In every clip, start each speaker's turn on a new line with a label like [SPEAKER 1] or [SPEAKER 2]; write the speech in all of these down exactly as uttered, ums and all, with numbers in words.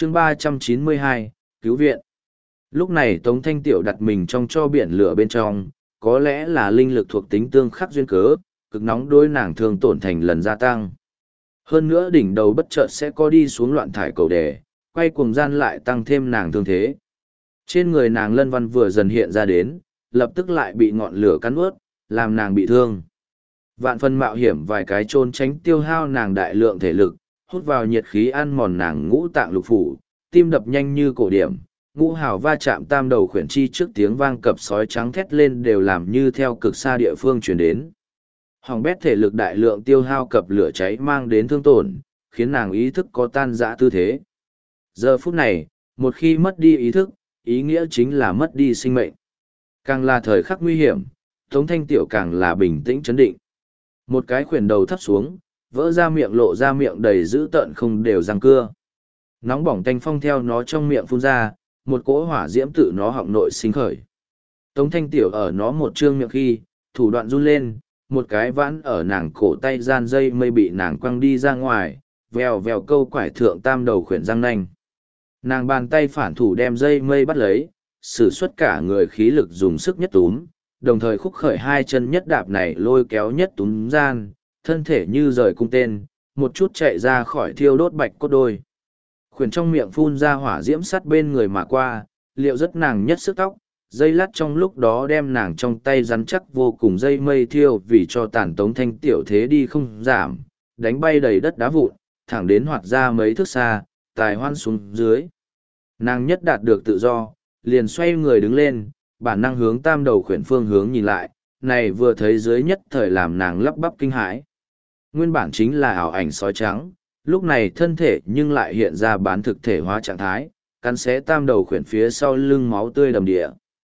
[SPEAKER 1] chương ba trăm chín mươi hai, cứu viện. Lúc này Tống Thanh Tiểu đặt mình trong cho biển lửa bên trong, có lẽ là linh lực thuộc tính tương khắc duyên cớ, cực nóng đôi nàng thương tổn thành lần gia tăng. Hơn nữa đỉnh đầu bất chợt sẽ có đi xuống loạn thải cầu đề, quay cuồng gian lại tăng thêm nàng thương thế. Trên người nàng lân văn vừa dần hiện ra đến, lập tức lại bị ngọn lửa cắn ướt, làm nàng bị thương. Vạn phân mạo hiểm vài cái trôn tránh tiêu hao nàng đại lượng thể lực, hút vào nhiệt khí ăn mòn nàng ngũ tạng lục phủ, tim đập nhanh như cổ điểm, ngũ hào va chạm tam đầu khuyển chi trước tiếng vang cập sói trắng thét lên đều làm như theo cực xa địa phương truyền đến. Hỏng bét thể lực đại lượng tiêu hao cập lửa cháy mang đến thương tổn, khiến nàng ý thức có tan rã tư thế. Giờ phút này, một khi mất đi ý thức, ý nghĩa chính là mất đi sinh mệnh. Càng là thời khắc nguy hiểm, Tống Thanh Tiểu càng là bình tĩnh chấn định. Một cái khuyển đầu thấp xuống, vỡ ra miệng lộ ra miệng đầy dữ tợn không đều răng cưa. Nóng bỏng tanh phong theo nó trong miệng phun ra, một cỗ hỏa diễm tự nó họng nội sinh khởi. Tống Thanh Tiểu ở nó một trương miệng khi, thủ đoạn run lên, một cái vãn ở nàng cổ tay gian dây mây bị nàng quăng đi ra ngoài, vèo vèo câu quải thượng tam đầu khuyển răng nanh. Nàng bàn tay phản thủ đem dây mây bắt lấy, sử xuất cả người khí lực dùng sức nhất túm, đồng thời khúc khởi hai chân nhất đạp này lôi kéo nhất túm gian, thân thể như rời cung tên, một chút chạy ra khỏi thiêu đốt bạch cốt đôi. Khuyển trong miệng phun ra hỏa diễm sắt bên người mà qua, liệu rất nàng nhất sức tóc, dây lát trong lúc đó đem nàng trong tay rắn chắc vô cùng dây mây thiêu vì cho tàn Tống Thanh Tiểu thế đi không giảm, đánh bay đầy đất đá vụn, thẳng đến hoạt ra mấy thước xa, tài hoan xuống dưới. Nàng nhất đạt được tự do, liền xoay người đứng lên, bản năng hướng tam đầu khuyển phương hướng nhìn lại, này vừa thấy dưới nhất thời làm nàng lắp bắp kinh hãi. Nguyên bản chính là ảo ảnh sói trắng, lúc này thân thể nhưng lại hiện ra bán thực thể hóa trạng thái, cắn xé tam đầu khuyển phía sau lưng máu tươi đầm địa.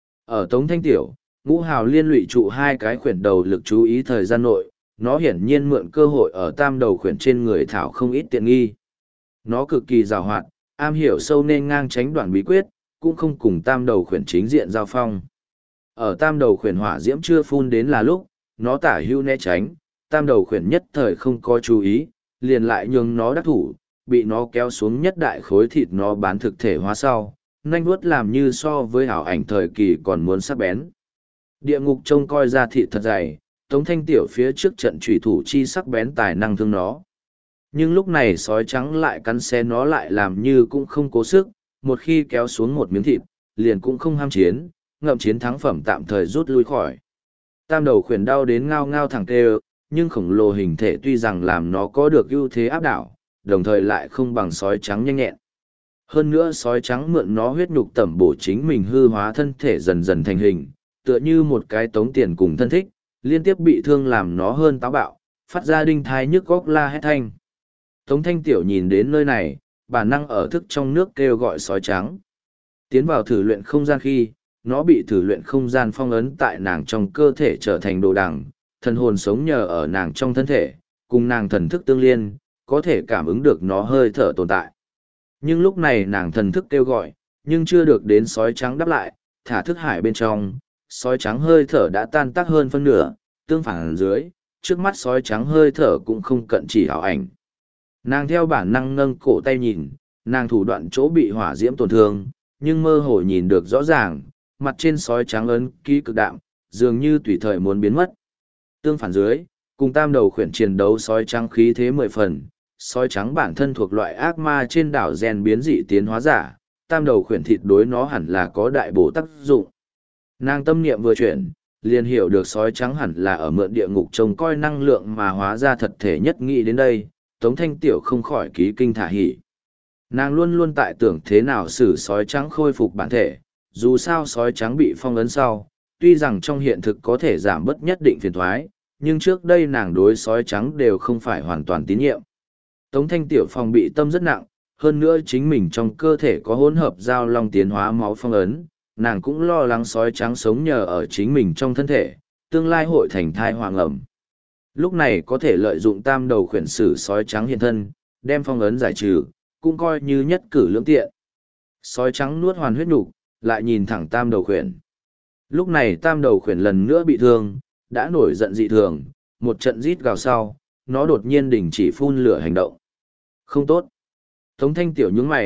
[SPEAKER 1] Ở Tống Thanh Tiểu, ngũ hào liên lụy trụ hai cái khuyển đầu lực chú ý thời gian nội, nó hiển nhiên mượn cơ hội ở tam đầu khuyển trên người thảo không ít tiện nghi. Nó cực kỳ rào hoạt, am hiểu sâu nên ngang tránh đoạn bí quyết, cũng không cùng tam đầu khuyển chính diện giao phong. Ở tam đầu khuyển hỏa diễm chưa phun đến là lúc, nó tả hưu né tránh, tam đầu khuyển nhất thời không có chú ý, liền lại nhường nó đắc thủ, bị nó kéo xuống nhất đại khối thịt nó bán thực thể hóa sau, nanh vuốt làm như so với ảo ảnh thời kỳ còn muốn sắc bén. Địa ngục trông coi ra thịt thật dày, Tống Thanh Tiểu phía trước trận trùy thủ chi sắc bén tài năng thương nó. Nhưng lúc này sói trắng lại cắn xé nó lại làm như cũng không cố sức, một khi kéo xuống một miếng thịt, liền cũng không ham chiến, ngậm chiến thắng phẩm tạm thời rút lui khỏi. Tam đầu khuyển đau đến ngao ngao thẳng tê, nhưng khổng lồ hình thể tuy rằng làm nó có được ưu thế áp đảo, đồng thời lại không bằng sói trắng nhanh nhẹn. Hơn nữa sói trắng mượn nó huyết nhục tẩm bổ chính mình hư hóa thân thể dần dần thành hình, tựa như một cái tống tiền cùng thân thích, liên tiếp bị thương làm nó hơn táo bạo, phát ra đinh thai nhức góc la hét thanh. Tống Thanh Tiểu nhìn đến nơi này, bản năng ở thức trong nước kêu gọi sói trắng. Tiến vào thử luyện không gian khi, nó bị thử luyện không gian phong ấn tại nàng trong cơ thể trở thành đồ đằng, thần hồn sống nhờ ở nàng trong thân thể, cùng nàng thần thức tương liên, có thể cảm ứng được nó hơi thở tồn tại. Nhưng lúc này nàng thần thức kêu gọi, nhưng chưa được đến sói trắng đáp lại, thả thức hải bên trong, sói trắng hơi thở đã tan tác hơn phân nửa, tương phản dưới, trước mắt sói trắng hơi thở cũng không cận chỉ ảo ảnh. Nàng theo bản năng nâng cổ tay nhìn, nàng thủ đoạn chỗ bị hỏa diễm tổn thương, nhưng mơ hồ nhìn được rõ ràng, mặt trên sói trắng ấn ký cực đạm, dường như tùy thời muốn biến mất. Tương phản dưới, cùng tam đầu khuyển chiến đấu sói trắng khí thế mười phần, sói trắng bản thân thuộc loại ác ma trên đảo gen biến dị tiến hóa giả, tam đầu khuyển thịt đối nó hẳn là có đại bổ tác dụng. Nàng tâm niệm vừa chuyển, liền hiểu được sói trắng hẳn là ở mượn địa ngục trông coi năng lượng mà hóa ra thật thể nhất nghĩ đến đây, Tống Thanh Tiểu không khỏi ký kinh thả hỉ. Nàng luôn luôn tại tưởng thế nào xử sói trắng khôi phục bản thể, dù sao sói trắng bị phong ấn sau, tuy rằng trong hiện thực có thể giảm bớt nhất định phiền thoái, nhưng trước đây nàng đối sói trắng đều không phải hoàn toàn tín nhiệm. Tống Thanh Tiểu phòng bị tâm rất nặng, hơn nữa chính mình trong cơ thể có hỗn hợp giao long tiến hóa máu phong ấn, nàng cũng lo lắng sói trắng sống nhờ ở chính mình trong thân thể, tương lai hội thành thai hoàng ẩm. Lúc này có thể lợi dụng tam đầu khuyển sử sói trắng hiện thân, đem phong ấn giải trừ, cũng coi như nhất cử lưỡng tiện. Sói trắng nuốt hoàn huyết nục, lại nhìn thẳng tam đầu khuyển. Lúc này tam đầu khuyển lần nữa bị thương, đã nổi giận dị thường, một trận rít gào sau, nó đột nhiên đình chỉ phun lửa hành động. Không tốt. Tống Thanh Tiểu nhướng mày,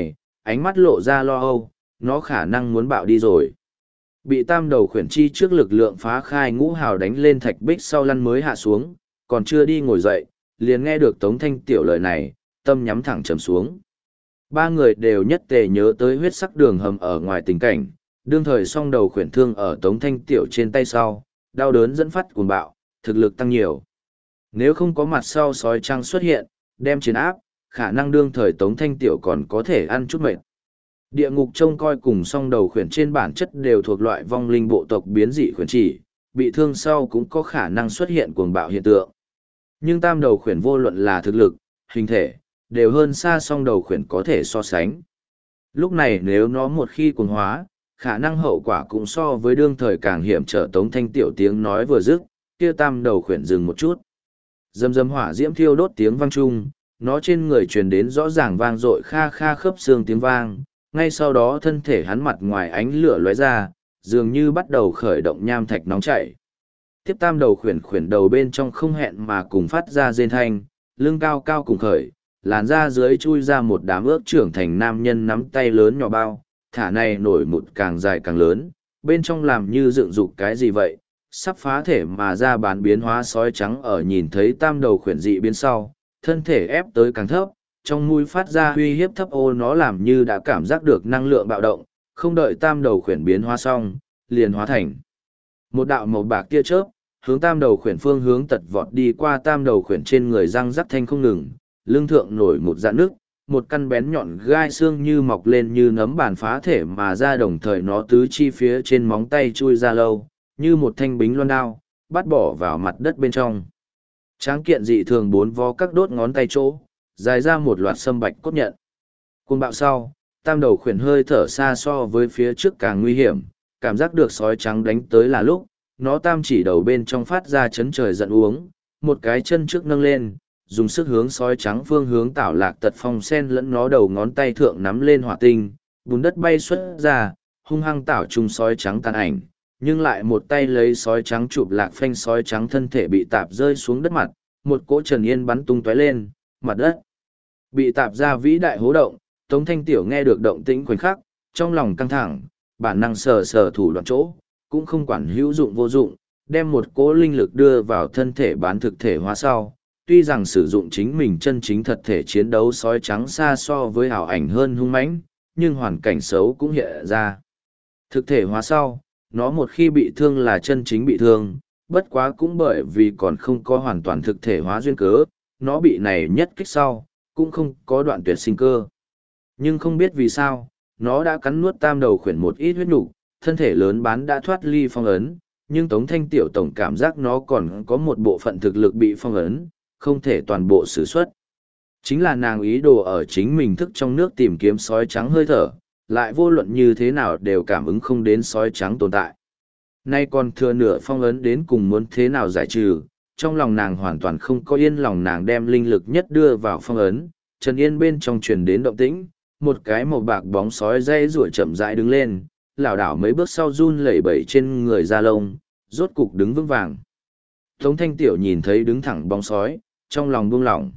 [SPEAKER 1] ánh mắt lộ ra lo âu, nó khả năng muốn bạo đi rồi. Bị tam đầu khuyển chi trước lực lượng phá khai ngũ hào đánh lên thạch bích sau lăn mới hạ xuống, còn chưa đi ngồi dậy, liền nghe được Tống Thanh Tiểu lời này, tâm nhắm thẳng trầm xuống. Ba người đều nhất tề nhớ tới huyết sắc đường hầm ở ngoài tình cảnh, đương thời song đầu khuyển thương ở Tống Thanh Tiểu trên tay sau, đau đớn dẫn phát cuồng bạo, thực lực tăng nhiều. Nếu không có mặt sau sói trăng xuất hiện, đem chiến áp, khả năng đương thời Tống Thanh Tiểu còn có thể ăn chút mệt. Địa ngục trông coi cùng song đầu khuyển trên bản chất đều thuộc loại vong linh bộ tộc biến dị khuyển chỉ, bị thương sau cũng có khả năng xuất hiện cuồng bạo hiện tượng. Nhưng tam đầu khuyển vô luận là thực lực, hình thể, đều hơn xa song đầu khuyển có thể so sánh. Lúc này nếu nó một khi cuồng hóa, khả năng hậu quả cũng so với đương thời càng hiểm trở. Tống Thanh Tiểu tiếng nói vừa dứt, kia tam đầu khuyển dừng một chút. Dầm dầm hỏa diễm thiêu đốt tiếng vang chung, nó trên người truyền đến rõ ràng vang dội kha kha khớp xương tiếng vang, ngay sau đó thân thể hắn mặt ngoài ánh lửa lóe ra, dường như bắt đầu khởi động nham thạch nóng chảy. Tiếp tam đầu khuyển khuyển đầu bên trong không hẹn mà cùng phát ra rên thanh, lưng cao cao cùng khởi, làn da dưới chui ra một đám ước trưởng thành nam nhân nắm tay lớn nhỏ bao, thả này nổi một càng dài càng lớn, bên trong làm như dựng dục cái gì vậy, sắp phá thể mà ra bán biến hóa sói trắng ở nhìn thấy tam đầu khuyển dị biến sau, thân thể ép tới càng thấp, trong mũi phát ra uy hiếp thấp ô, nó làm như đã cảm giác được năng lượng bạo động, không đợi tam đầu khuyển biến hóa xong, liền hóa thành một đạo màu bạc tia chớp, hướng tam đầu khuyển phương hướng tật vọt đi qua. Tam đầu khuyển trên người răng rắc thanh không ngừng, lưng thượng nổi một dạn nước, một căn bén nhọn gai xương như mọc lên như nấm bàn phá thể mà ra, đồng thời nó tứ chi phía trên móng tay chui ra lâu, như một thanh bính loan đao, bắt bỏ vào mặt đất bên trong. Tráng kiện dị thường bốn vó các đốt ngón tay chỗ, dài ra một loạt sâm bạch cốt nhận. Cuồng bạo sau, tam đầu khuyển hơi thở xa so với phía trước càng nguy hiểm, cảm giác được sói trắng đánh tới là lúc, nó tam chỉ đầu bên trong phát ra chấn trời giận uống, một cái chân trước nâng lên, dùng sức hướng sói trắng phương hướng tảo lạc tật phong sen lẫn nó đầu ngón tay thượng nắm lên hỏa tinh, bùn đất bay xuất ra, hung hăng tảo trùng sói trắng tàn ảnh, nhưng lại một tay lấy sói trắng chụp lạc phanh, sói trắng thân thể bị tạp rơi xuống đất mặt, một cỗ trần yên bắn tung tóe lên, mặt đất bị tạp ra vĩ đại hố động. Tống Thanh Tiểu nghe được động tĩnh khoảnh khắc, trong lòng căng thẳng, bản năng sờ sờ thủ đoạn chỗ, cũng không quản hữu dụng vô dụng, đem một cỗ linh lực đưa vào thân thể bán thực thể hóa sau. Tuy rằng sử dụng chính mình chân chính thật thể chiến đấu sói trắng xa so với ảo ảnh hơn hung mãnh, nhưng hoàn cảnh xấu cũng hiện ra. Thực thể hóa sau, nó một khi bị thương là chân chính bị thương, bất quá cũng bởi vì còn không có hoàn toàn thực thể hóa duyên cớ, nó bị này nhất kích sau, cũng không có đoạn tuyệt sinh cơ. Nhưng không biết vì sao, nó đã cắn nuốt tam đầu khuyển một ít huyết nục, thân thể lớn bán đã thoát ly phong ấn, nhưng Tống Thanh Tiểu tổng cảm giác nó còn có một bộ phận thực lực bị phong ấn, không thể toàn bộ sử xuất. Chính là nàng ý đồ ở chính mình thức trong nước tìm kiếm sói trắng hơi thở, lại vô luận như thế nào đều cảm ứng không đến sói trắng tồn tại. Nay còn thừa nửa phong ấn đến cùng muốn thế nào giải trừ, trong lòng nàng hoàn toàn không có yên lòng. Nàng đem linh lực nhất đưa vào phong ấn, Trần Yên bên trong truyền đến động tĩnh, một cái màu bạc bóng sói dây rủa chậm rãi đứng lên, lảo đảo mấy bước sau run lẩy bẩy trên người da lông, rốt cục đứng vững vàng. Tống Thanh Tiểu nhìn thấy đứng thẳng bóng sói, trong lòng buông lỏng.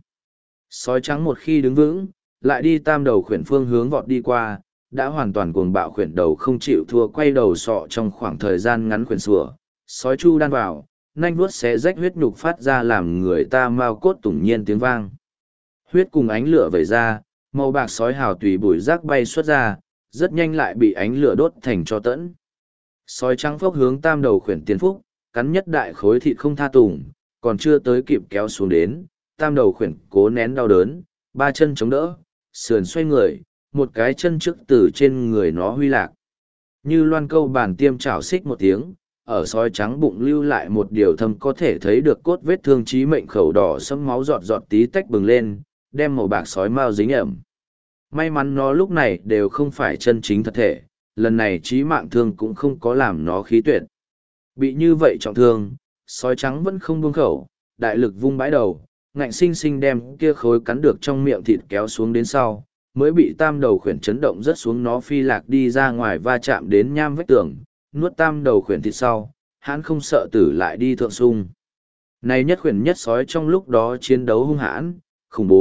[SPEAKER 1] Sói trắng một khi đứng vững, lại đi tam đầu khuyển phương hướng vọt đi qua, đã hoàn toàn cuồng bạo khuyển đầu không chịu thua, quay đầu sọ trong khoảng thời gian ngắn khuyển sủa, sói chu đan vào, nanh vuốt xé rách huyết nhục phát ra làm người ta mau cốt tủng nhiên tiếng vang. Huyết cùng ánh lửa vẩy ra, màu bạc sói hào tùy bụi rác bay xuất ra, rất nhanh lại bị ánh lửa đốt thành tro tẫn. Sói trắng phốc hướng tam đầu khuyển tiến phúc, cắn nhất đại khối thịt không tha tùng, còn chưa tới kịp kéo xuống đến, tam đầu khuyển cố nén đau đớn, ba chân chống đỡ, sườn xoay người, một cái chân trước từ trên người nó huy lạc. Như loan câu bàn tiêm chảo xích một tiếng, ở sói trắng bụng lưu lại một điều thâm có thể thấy được cốt vết thương chí mệnh, khẩu đỏ sẫm máu giọt giọt tí tách bừng lên, đem màu bạc sói mao dính ẩm. May mắn nó lúc này đều không phải chân chính thật thể, lần này chí mạng thương cũng không có làm nó khí tuyệt. Bị như vậy trọng thương, sói trắng vẫn không buông khẩu, đại lực vung bãi đầu, ngạnh sinh sinh đem kia khối cắn được trong miệng thịt kéo xuống đến sau, mới bị tam đầu khuyển chấn động rất xuống, nó phi lạc đi ra ngoài va chạm đến nham vách tường, nuốt tam đầu khuyển thịt sau, hắn không sợ tử lại đi thượng sung. Này nhất khuyển nhất sói trong lúc đó chiến đấu hung hãn, khủng bố,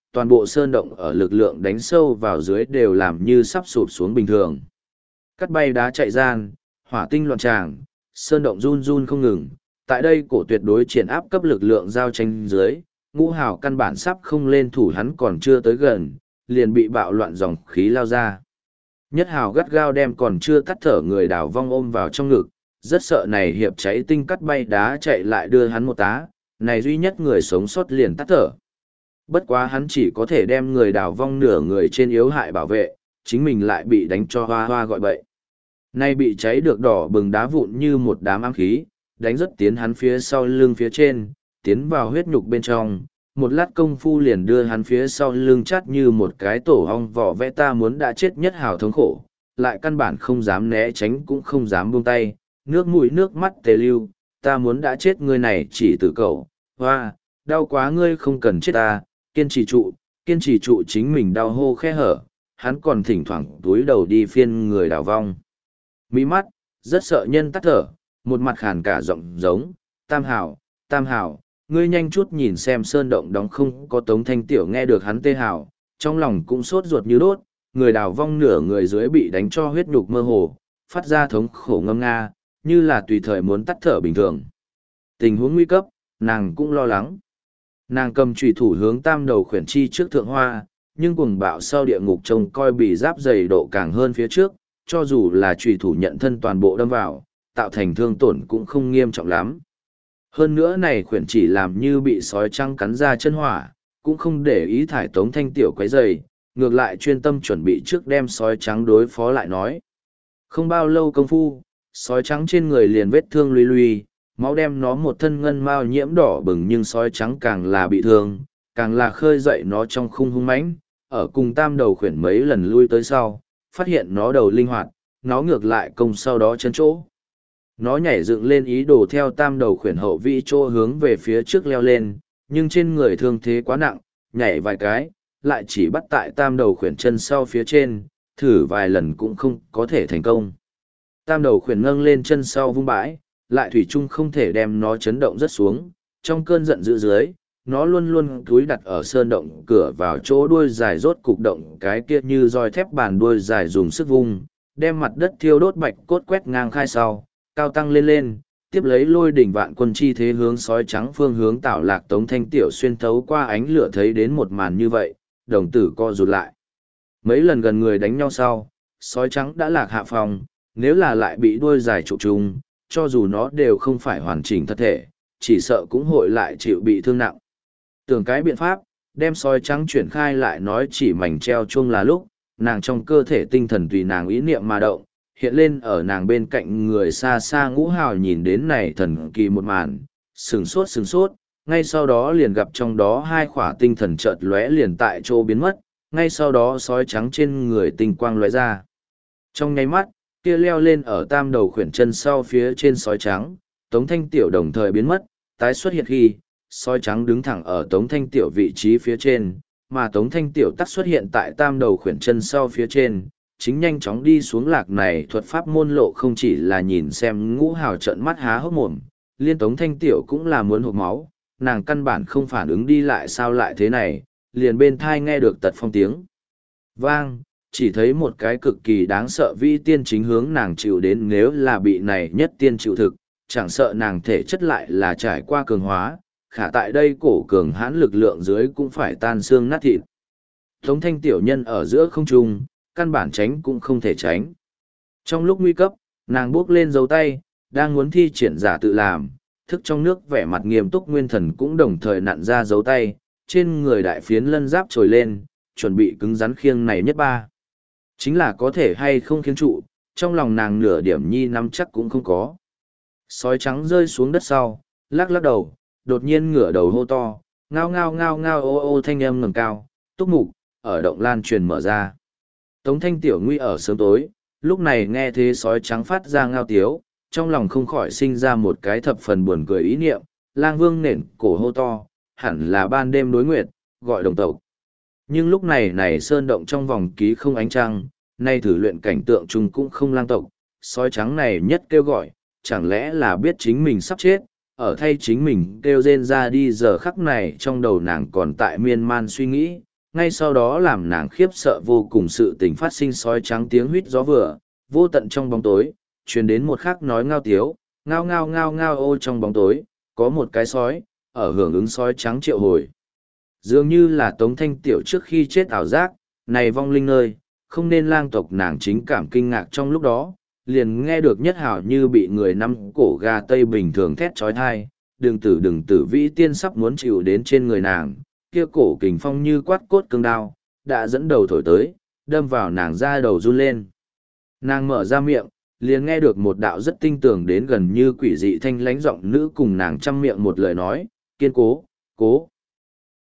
[SPEAKER 1] toàn bộ sơn động ở lực lượng đánh sâu vào dưới đều làm như sắp sụp xuống bình thường. Cắt bay đá chạy gian, hỏa tinh loạn tràng, sơn động run run không ngừng. Tại đây cổ tuyệt đối triển áp cấp lực lượng giao tranh dưới, Ngũ Hào căn bản sắp không lên thủ, hắn còn chưa tới gần, liền bị bạo loạn dòng khí lao ra. Nhất Hào gắt gao đem còn chưa tắt thở người Đào Vong ôm vào trong ngực, rất sợ này hiệp cháy tinh cắt bay đá chạy lại đưa hắn một tá, này duy nhất người sống sót liền tắt thở. Bất quá hắn chỉ có thể đem người Đào Vong nửa người trên yếu hại bảo vệ, chính mình lại bị đánh cho hoa hoa gọi bậy. Nay bị cháy được đỏ bừng đá vụn như một đám ám khí, đánh rất tiến hắn phía sau lưng phía trên, tiến vào huyết nhục bên trong, một lát công phu liền đưa hắn phía sau lưng chát như một cái tổ hong vỏ vẽ. Ta muốn đã chết Nhất Hào thống khổ, lại căn bản không dám né tránh cũng không dám buông tay, nước mũi nước mắt tề lưu, ta muốn đã chết ngươi này chỉ tử cậu, hoa, đau quá ngươi không cần chết ta, kiên trì trụ, kiên trì trụ. Chính mình đau hô khe hở, hắn còn thỉnh thoảng túi đầu đi phiên người Đào Vong. Mí mắt, rất sợ nhân tắt thở, một mặt khàn cả giọng giống, Tam Hào, Tam Hào, ngươi nhanh chút nhìn xem sơn động đóng không có. Tống Thanh Tiểu nghe được hắn tê hào, trong lòng cũng sốt ruột như đốt, người Đào Vong nửa người dưới bị đánh cho huyết nhục mơ hồ, phát ra thống khổ ngâm nga, như là tùy thời muốn tắt thở bình thường. Tình huống nguy cấp, nàng cũng lo lắng. Nàng cầm chùy thủ hướng Tam Đầu Khuyển chi trước thượng hoa, nhưng cuồng bạo sau địa ngục trông coi bị giáp dày độ càng hơn phía trước, cho dù là chùy thủ nhận thân toàn bộ đâm vào, tạo thành thương tổn cũng không nghiêm trọng lắm. Hơn nữa này khuyển chỉ làm như bị sói trăng cắn ra chân hỏa, cũng không để ý thải Tống Thanh Tiểu quấy rầy, ngược lại chuyên tâm chuẩn bị trước đem sói trắng đối phó lại nói. Không bao lâu công phu, sói trắng trên người liền vết thương luy luy, máu đem nó một thân ngân mao nhiễm đỏ bừng, nhưng sói trắng càng là bị thương, càng là khơi dậy nó trong khung hung mãnh. Ở cùng Tam Đầu Khuyển mấy lần lui tới sau, phát hiện nó đầu linh hoạt, nó ngược lại công sau đó chân chỗ. Nó nhảy dựng lên ý đồ theo Tam Đầu Khuyển hậu vĩ chỗ hướng về phía trước leo lên, nhưng trên người thương thế quá nặng, nhảy vài cái, lại chỉ bắt tại Tam Đầu Khuyển chân sau phía trên, thử vài lần cũng không có thể thành công. Tam Đầu Khuyển nâng lên chân sau vung bãi, lại thủy chung không thể đem nó chấn động rất xuống, trong cơn giận dữ dưới, nó luôn luôn cúi đặt ở sơn động cửa vào chỗ đuôi dài rốt cục động cái kia như roi thép bàn đuôi dài dùng sức vung, đem mặt đất thiêu đốt bạch cốt quét ngang khai sau, cao tăng lên lên, tiếp lấy lôi đỉnh vạn quân chi thế hướng sói trắng phương hướng tạo lạc. Tống Thanh Tiểu xuyên thấu qua ánh lửa thấy đến một màn như vậy, đồng tử co rụt lại. Mấy lần gần người đánh nhau sau, sói trắng đã lạc hạ phòng, nếu là lại bị đuôi dài trụ trùng, cho dù nó đều không phải hoàn chỉnh thân thể, chỉ sợ cũng hội lại chịu bị thương nặng. Tưởng cái biện pháp, đem sói trắng chuyển khai lại nói chỉ mảnh treo chuông là lúc, nàng trong cơ thể tinh thần tùy nàng ý niệm mà động, hiện lên ở nàng bên cạnh người xa xa. Ngũ Hào nhìn đến này thần kỳ một màn, sừng sốt sừng sốt, ngay sau đó liền gặp trong đó hai khỏa tinh thần chợt lóe liền tại chỗ biến mất, ngay sau đó sói trắng trên người tinh quang lóe ra. Trong nháy mắt, kia leo lên ở Tam Đầu Khuyển chân sau phía trên sói trắng, Tống Thanh Tiểu đồng thời biến mất, tái xuất hiện khi, sói trắng đứng thẳng ở Tống Thanh Tiểu vị trí phía trên, mà Tống Thanh Tiểu tắc xuất hiện tại Tam Đầu Khuyển chân sau phía trên, chính nhanh chóng đi xuống. Lạc này thuật pháp môn lộ không chỉ là nhìn xem Ngũ Hào trợn mắt há hốc mồm, liên Tống Thanh Tiểu cũng là muốn hộc máu, nàng căn bản không phản ứng đi lại sao lại thế này, liền bên thai nghe được tật phong tiếng vang, chỉ thấy một cái cực kỳ đáng sợ vi tiên chính hướng nàng chịu đến. Nếu là bị này nhất tiên chịu thực, chẳng sợ nàng thể chất lại là trải qua cường hóa, khả tại đây cổ cường hãn lực lượng dưới cũng phải tan xương nát thịt. Tống Thanh Tiểu nhân ở giữa không trung, căn bản tránh cũng không thể tránh. Trong lúc nguy cấp, nàng bước lên dấu tay, đang muốn thi triển giả tự làm, thức trong nước vẻ mặt nghiêm túc Nguyên Thần cũng đồng thời nặn ra dấu tay, trên người đại phiến lân giáp trồi lên, chuẩn bị cứng rắn khiêng này nhất ba. Chính là có thể hay không khiêng trụ, trong lòng nàng nửa điểm nhi nắm chắc cũng không có. Sói trắng rơi xuống đất sau, lắc lắc đầu, đột nhiên ngửa đầu hô to, ngao ngao ngao ngao ô ô thanh âm ngẩng cao, túc mục, ở động lan truyền mở ra. Tống Thanh Tiểu nguy ở sớm tối, lúc này nghe thế sói trắng phát ra ngao tiếu, trong lòng không khỏi sinh ra một cái thập phần buồn cười ý niệm, lang vương nền cổ hô to, hẳn là ban đêm đối nguyệt, gọi đồng tộc. Nhưng lúc này này sơn động trong vòng ký không ánh trăng, nay thử luyện cảnh tượng chung cũng không lang tộc, sói trắng này nhất kêu gọi, chẳng lẽ là biết chính mình sắp chết, ở thay chính mình kêu rên ra đi. Giờ khắc này trong đầu nàng còn tại miên man suy nghĩ, ngay sau đó làm nàng khiếp sợ vô cùng sự tình phát sinh sói trắng tiếng huýt gió vừa, vô tận trong bóng tối, truyền đến một khắc nói ngao tiếu, ngao ngao ngao ngao ô trong bóng tối, có một cái sói, ở hưởng ứng sói trắng triệu hồi. Dường như là Tống Thanh Tiểu trước khi chết ảo giác, này vong linh nơi, không nên lang tộc nàng chính cảm kinh ngạc trong lúc đó, liền nghe được nhất hảo như bị người nắm cổ gà tây bình thường thét trói thai, đừng tử đừng tử vĩ tiên sắp muốn chịu đến trên người nàng, kia cổ kình phong như quát cốt cương đao, đã dẫn đầu thổi tới, đâm vào nàng ra đầu run lên. Nàng mở ra miệng, liền nghe được một đạo rất tinh tường đến gần như quỷ dị thanh lãnh giọng nữ cùng nàng chăm miệng một lời nói, kiên cố, cố.